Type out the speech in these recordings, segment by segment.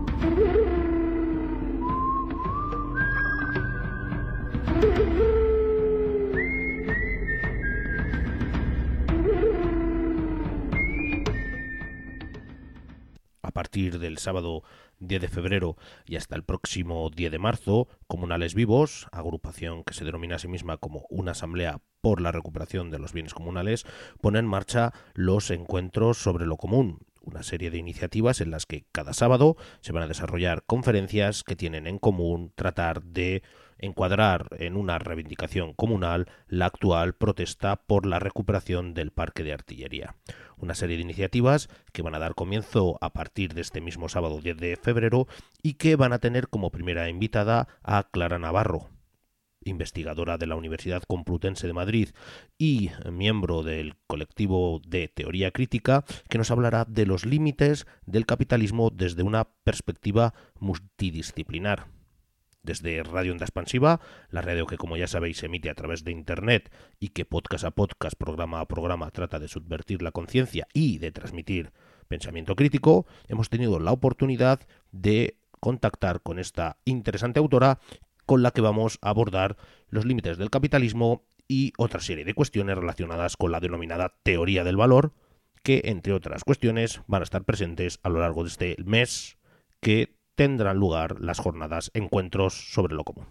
A partir del sábado 10 de febrero y hasta el próximo 10 de marzo, Comunales Vivos, agrupación que se denomina a sí misma como una asamblea por la recuperación de los bienes comunales, pone en marcha los encuentros sobre lo común, una serie de iniciativas en las que cada sábado se van a desarrollar conferencias que tienen en común tratar de encuadrar en una reivindicación comunal la actual protesta por la recuperación del parque de artillería. Una serie de iniciativas que van a dar comienzo a partir de este mismo sábado 10 de febrero y que van a tener como primera invitada a Clara Navarro, investigadora de la Universidad Complutense de Madrid y miembro del colectivo de teoría crítica, que nos hablará de los límites del capitalismo desde una perspectiva multidisciplinar. Desde Radio Onda Expansiva, la radio que, como ya sabéis, se emite a través de Internet y que podcast a podcast, programa a programa, trata de subvertir la conciencia y de transmitir pensamiento crítico, hemos tenido la oportunidad de contactar con esta interesante autora con la que vamos a abordar los límites del capitalismo y otra serie de cuestiones relacionadas con la denominada teoría del valor, que, entre otras cuestiones, van a estar presentes a lo largo de este mes que tendrán lugar las jornadas Encuentros sobre lo común.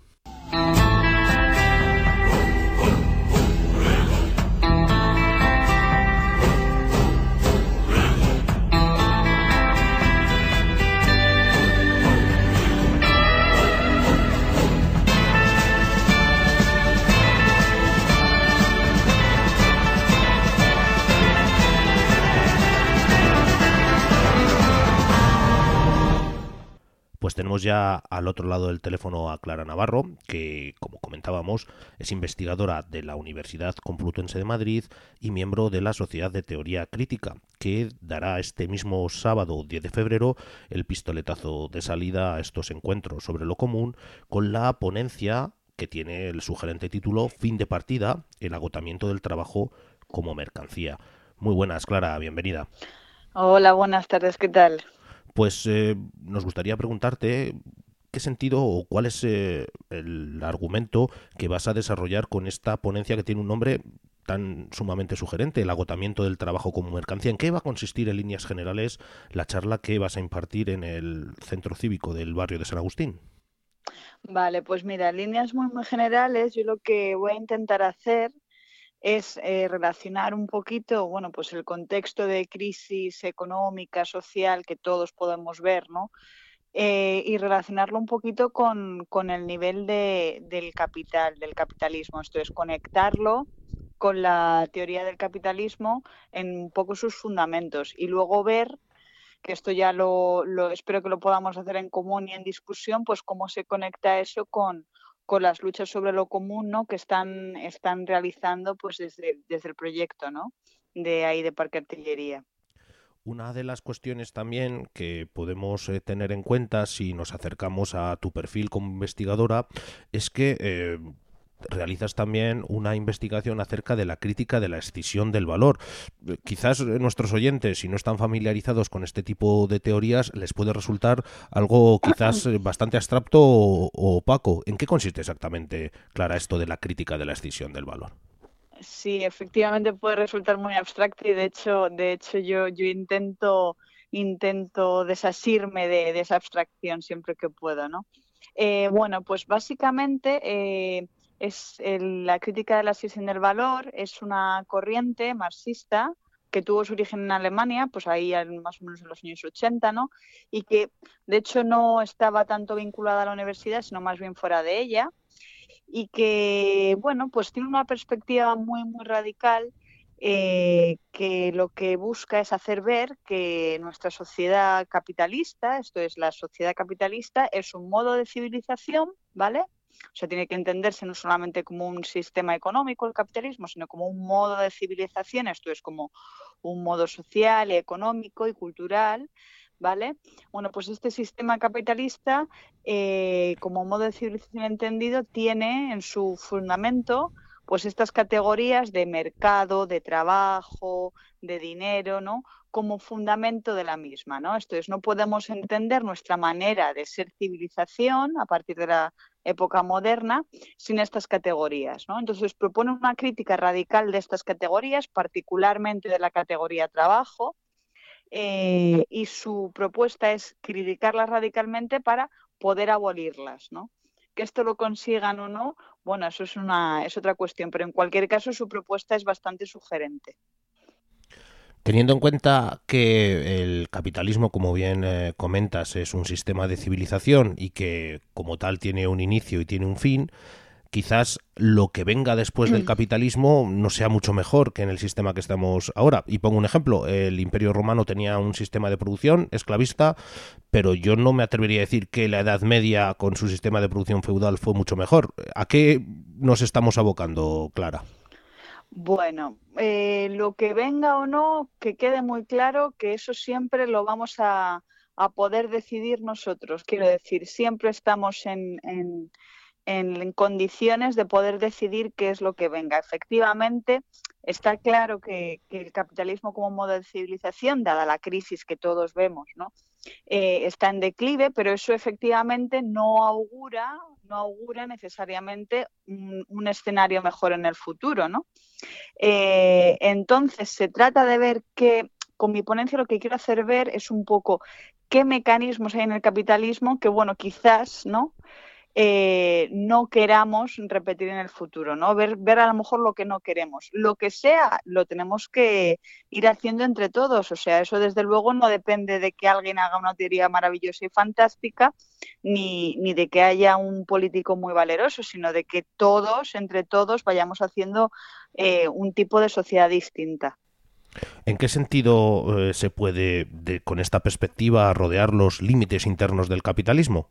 Pues tenemos ya al otro lado del teléfono a Clara Navarro, que, como comentábamos, es investigadora de la Universidad Complutense de Madrid y miembro de la Sociedad de Teoría Crítica, que dará este mismo sábado 10 de febrero el pistoletazo de salida a estos encuentros sobre lo común con la ponencia que tiene el sugerente título Fin de partida, el agotamiento del trabajo como mercancía. Muy buenas, Clara, bienvenida. Hola, buenas tardes, ¿qué tal? Pues nos gustaría preguntarte qué sentido o cuál es el argumento que vas a desarrollar con esta ponencia que tiene un nombre tan sumamente sugerente, el agotamiento del trabajo como mercancía. ¿En qué va a consistir en líneas generales la charla que vas a impartir en el centro cívico del barrio de San Agustín? Vale, pues mira, en líneas muy generales, yo lo que voy a intentar hacer es relacionar un poquito, bueno, pues el contexto de crisis económica, social que todos podemos ver, ¿no? Y relacionarlo un poquito con el nivel del capital, del capitalismo. Esto es conectarlo con la teoría del capitalismo en un poco sus fundamentos y luego ver que esto ya lo espero que lo podamos hacer en común y en discusión, pues cómo se conecta eso con las luchas sobre lo común, ¿no? Que están realizando pues desde el proyecto, ¿no? De ahí de Parque Artillería. Una de las cuestiones también que podemos tener en cuenta si nos acercamos a tu perfil como investigadora es que realizas también una investigación acerca de la crítica de la escisión del valor. Quizás nuestros oyentes, si no están familiarizados con este tipo de teorías, les puede resultar algo quizás bastante abstracto o opaco. ¿En qué consiste exactamente, Clara, esto de la crítica de la escisión del valor? Sí, efectivamente puede resultar muy abstracto y de hecho yo intento desasirme de esa abstracción siempre que puedo, ¿no? Bueno, pues básicamente la crítica de la escisión del valor es una corriente marxista que tuvo su origen en Alemania, pues ahí más o menos en los años 80, ¿no? Y que de hecho no estaba tanto vinculada a la universidad, sino más bien fuera de ella y que, bueno, pues tiene una perspectiva muy radical que lo que busca es hacer ver que nuestra sociedad capitalista, esto es, la sociedad capitalista, es un modo de civilización, ¿vale? O sea, tiene que entenderse no solamente como un sistema económico el capitalismo, sino como un modo de civilización, esto es como un modo social, económico y cultural, ¿vale? Bueno, pues este sistema capitalista, como modo de civilización entendido, tiene en su fundamento pues estas categorías de mercado, de trabajo, de dinero, ¿no? Como fundamento de la misma, ¿no? Entonces, no podemos entender nuestra manera de ser civilización a partir de la época moderna sin estas categorías, ¿no? Entonces, propone una crítica radical de estas categorías, particularmente de la categoría trabajo, y su propuesta es criticarlas radicalmente para poder abolirlas, ¿no? Que esto lo consigan o no, bueno, eso es otra cuestión, pero en cualquier caso su propuesta es bastante sugerente. Teniendo en cuenta que el capitalismo, como bien comentas, es un sistema de civilización y que como tal tiene un inicio y tiene un fin, quizás lo que venga después del capitalismo no sea mucho mejor que en el sistema que estamos ahora. Y pongo un ejemplo, el Imperio Romano tenía un sistema de producción esclavista, pero yo no me atrevería a decir que la Edad Media con su sistema de producción feudal fue mucho mejor. ¿A qué nos estamos abocando, Clara? Bueno, lo que venga o no, que quede muy claro que eso siempre lo vamos a poder decidir nosotros. Quiero decir, siempre estamos en condiciones de poder decidir qué es lo que venga. Efectivamente, está claro que el capitalismo como modo de civilización, dada la crisis que todos vemos, ¿no? Está en declive, pero eso efectivamente no augura necesariamente un escenario mejor en el futuro, ¿no? Entonces, se trata de ver que, con mi ponencia lo que quiero hacer ver es un poco qué mecanismos hay en el capitalismo que, bueno, quizás, ¿no? No queramos repetir en el futuro, ¿no? Ver a lo mejor lo que no queremos. Lo que sea, lo tenemos que ir haciendo entre todos. O sea, eso desde luego no depende de que alguien haga una teoría maravillosa y fantástica, ni de que haya un político muy valeroso, sino de que todos, entre todos, vayamos haciendo un tipo de sociedad distinta. ¿En qué sentido se puede, con esta perspectiva, rodear los límites internos del capitalismo?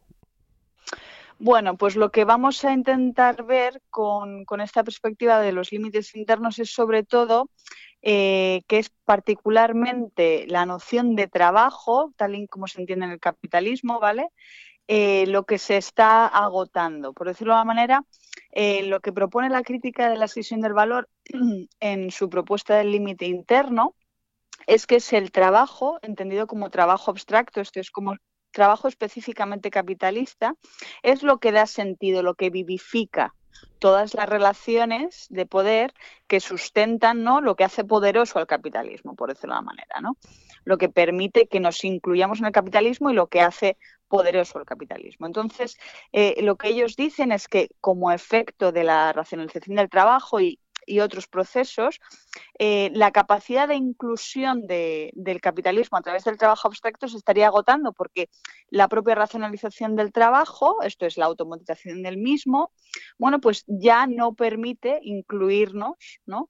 Bueno, pues lo que vamos a intentar ver con esta perspectiva de los límites internos es sobre todo que es particularmente la noción de trabajo, tal y como se entiende en el capitalismo, ¿vale? Lo que se está agotando. Por decirlo de una manera, lo que propone la crítica de la escisión del valor en su propuesta del límite interno es que es el trabajo, entendido como trabajo abstracto, esto es como trabajo específicamente capitalista, es lo que da sentido, lo que vivifica todas las relaciones de poder que sustentan, ¿no?, lo que hace poderoso al capitalismo, por decirlo de una manera, ¿no? Lo que permite que nos incluyamos en el capitalismo y lo que hace poderoso el capitalismo. Entonces, lo que ellos dicen es que como efecto de la racionalización del trabajo y otros procesos, la capacidad de inclusión del capitalismo a través del trabajo abstracto se estaría agotando porque la propia racionalización del trabajo, esto es la automatización del mismo, bueno, pues ya no permite incluirnos, ¿no?,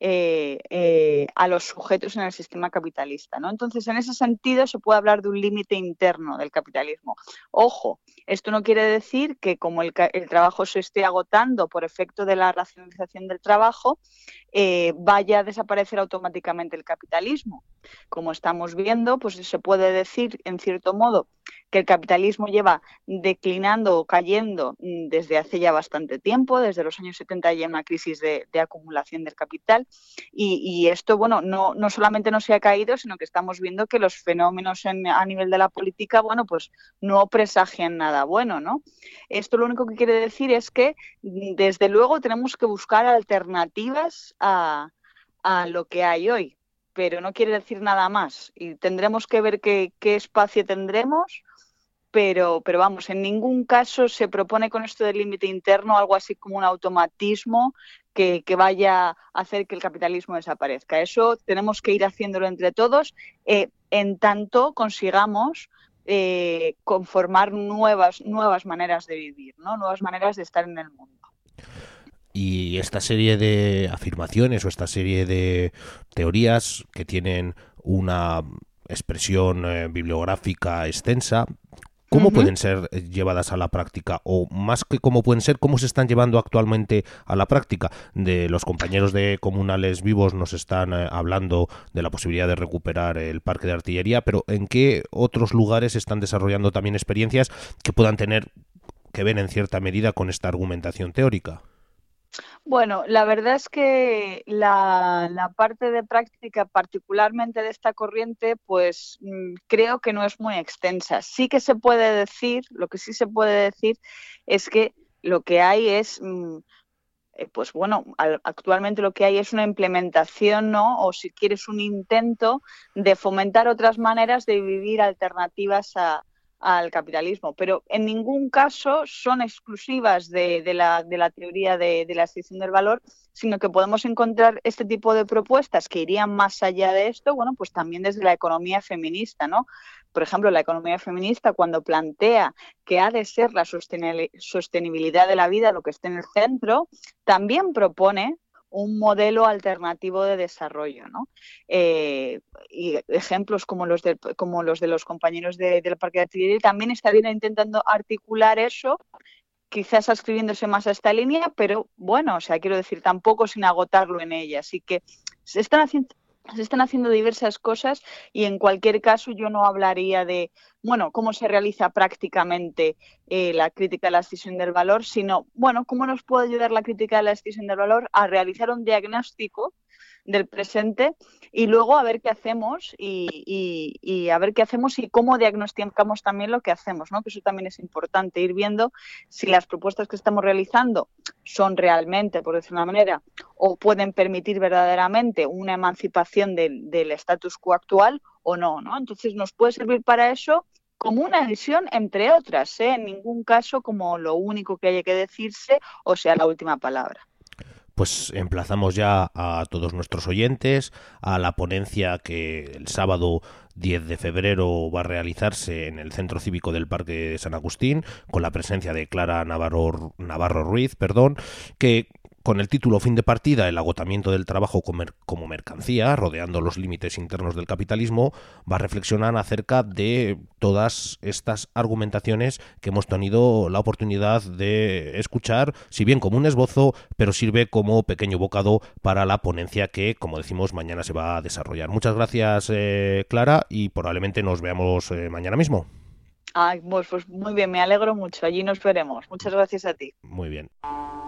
a los sujetos en el sistema capitalista, ¿no? Entonces, en ese sentido, se puede hablar de un límite interno del capitalismo. Ojo, esto no quiere decir que como el trabajo se esté agotando por efecto de la racionalización del trabajo, vaya a desaparecer automáticamente el capitalismo. Como estamos viendo, pues se puede decir, en cierto modo, que el capitalismo lleva declinando o cayendo desde hace ya bastante tiempo, desde los años 70 ya una crisis de acumulación del capital y esto, bueno, no solamente no se ha caído, sino que estamos viendo que los fenómenos a nivel de la política, bueno, pues no presagian nada bueno, ¿no? Esto lo único que quiere decir es que desde luego tenemos que buscar alternativas a lo que hay hoy, pero no quiere decir nada más y tendremos que ver qué espacio tendremos. Pero vamos, en ningún caso se propone con esto del límite interno algo así como un automatismo que vaya a hacer que el capitalismo desaparezca. Eso tenemos que ir haciéndolo entre todos en tanto consigamos conformar nuevas maneras de vivir, ¿no?, nuevas maneras de estar en el mundo. Y esta serie de afirmaciones o esta serie de teorías que tienen una expresión bibliográfica extensa, ¿cómo pueden ser llevadas a la práctica? O más que cómo pueden ser, ¿cómo se están llevando actualmente a la práctica? De los compañeros de Comunales Vivos nos están hablando de la posibilidad de recuperar el parque de artillería, pero ¿en qué otros lugares se están desarrollando también experiencias que puedan tener que ver en cierta medida con esta argumentación teórica? Bueno, la verdad es que la parte de práctica, particularmente de esta corriente, pues creo que no es muy extensa. Sí que se puede decir, lo que sí se puede decir es que lo que hay es, pues bueno, actualmente lo que hay es una implementación, ¿no? O si quieres un intento de fomentar otras maneras de vivir alternativas al capitalismo, pero en ningún caso son exclusivas de la teoría de la extinción del valor, sino que podemos encontrar este tipo de propuestas que irían más allá de esto, bueno, pues también desde la economía feminista, ¿no? Por ejemplo, la economía feminista cuando plantea que ha de ser la sostenibilidad de la vida lo que esté en el centro, también propone un modelo alternativo de desarrollo, ¿no? Y ejemplos como los de los compañeros del Parque de Artillería también estarían intentando articular eso, quizás adscribiéndose más a esta línea, pero bueno, o sea, quiero decir, tampoco sin agotarlo en ella. Así que se están haciendo, se están haciendo diversas cosas y en cualquier caso yo no hablaría de, bueno, cómo se realiza prácticamente la crítica de la extinción del valor, sino, bueno, cómo nos puede ayudar la crítica de la extinción del valor a realizar un diagnóstico del presente y luego a ver qué hacemos y a ver qué hacemos y cómo diagnosticamos también lo que hacemos, ¿no? Que eso también es importante, ir viendo si las propuestas que estamos realizando son realmente, por decir una manera, o pueden permitir verdaderamente una emancipación del status quo actual o no, ¿no? Entonces nos puede servir para eso como una visión entre otras, ¿eh? En ningún caso como lo único que haya que decirse o sea la última palabra. Pues emplazamos ya a todos nuestros oyentes a la ponencia que el sábado 10 de febrero va a realizarse en el Centro Cívico del Parque de San Agustín, con la presencia de Clara Navarro Ruiz, que con el título Fin de partida, el agotamiento del trabajo como mercancía, rodeando los límites internos del capitalismo, va a reflexionar acerca de todas estas argumentaciones que hemos tenido la oportunidad de escuchar, si bien como un esbozo, pero sirve como pequeño bocado para la ponencia que, como decimos, mañana se va a desarrollar. Muchas gracias, Clara, y probablemente nos veamos mañana mismo. Ay, pues muy bien, me alegro mucho. Allí nos veremos. Muchas gracias a ti. Muy bien.